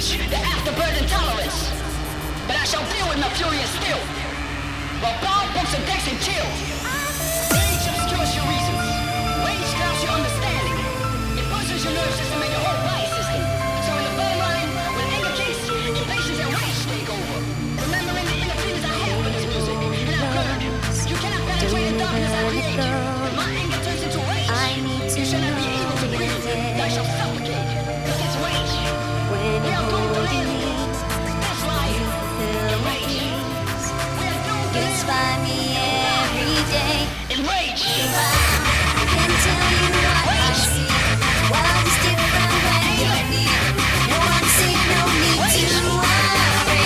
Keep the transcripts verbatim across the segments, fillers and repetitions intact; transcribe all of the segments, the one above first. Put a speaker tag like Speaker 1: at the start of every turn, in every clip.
Speaker 1: reach the afterbirth intolerance. But I shall deal with my fury and steel, while bomb bumps and decks and chill. Rage obscures your reasons. Rage clouds your understanding. It puzzles your nerve system and your whole body system. So in the bottom line, when anger kicks, impatience and rage take over. Remembering the inner feelings I have for this music, and I've learned you cannot penetrate the darkness I create. When my anger turns into rage, you shall not be able to breathe. Thou shalt suffocate, cause it's rage. We are doomed to live this life in rage. We are doomed to live
Speaker 2: Inspire me every day.
Speaker 1: in rage.
Speaker 2: I can tell you what I see. World is different when you're near. No one sick, no need to worry.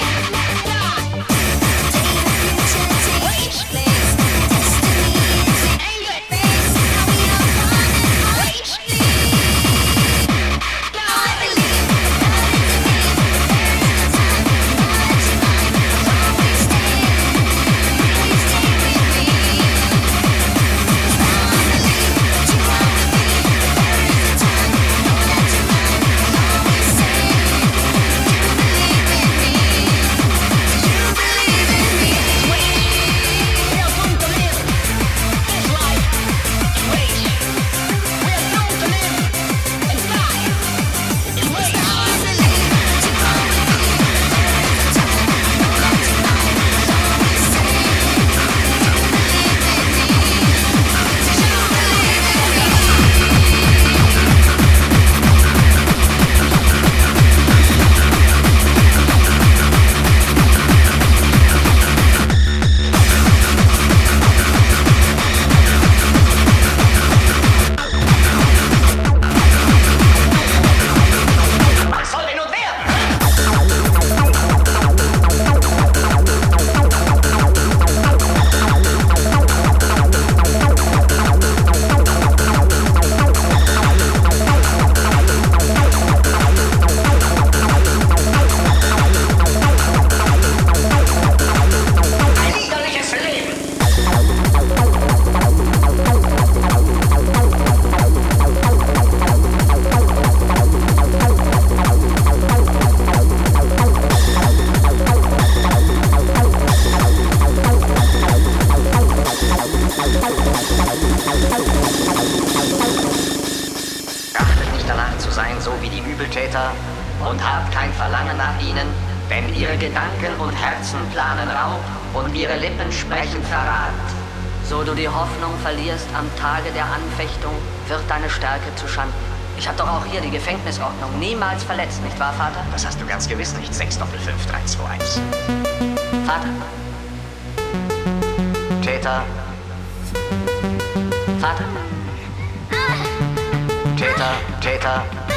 Speaker 2: Day the future takes place. Destiny is in
Speaker 1: Anger,
Speaker 2: face. Now we are one and rage. I believe the burden to me. There is no time. Knowledge is mine. Always stay. Please stay with me. I believe that you are with me. There is no time. Knowledge is mine. Always stay. You believe in me. You believe in me.
Speaker 1: we are doomed to live this life in rage. We are doomed to live and die in rage.
Speaker 2: Now I believe that you are with me. There is no time. Knowledge is mine. Always stay. You believe in me. You believe in me.
Speaker 1: Was soll denn nun werden? Ein liederliches Leben.
Speaker 3: Trachtet nicht danach zu sein, so wie die Übeltäter, und habt kein Verlangen nach ihnen, denn ihre Gedanken und Herzen planen Raub und ihre Lippen sprechen Verrat. So du die Hoffnung verlierst am Tage der Anfechtung, wird deine Stärke zu Schanden. Ich hab doch auch hier die Gefängnisordnung niemals verletzt, nicht wahr, Vater?
Speaker 4: Das hast du ganz gewiss nicht. sechs Doppel fünf drei zwei eins.
Speaker 3: Vater? Täter? Vater? Täter, Täter,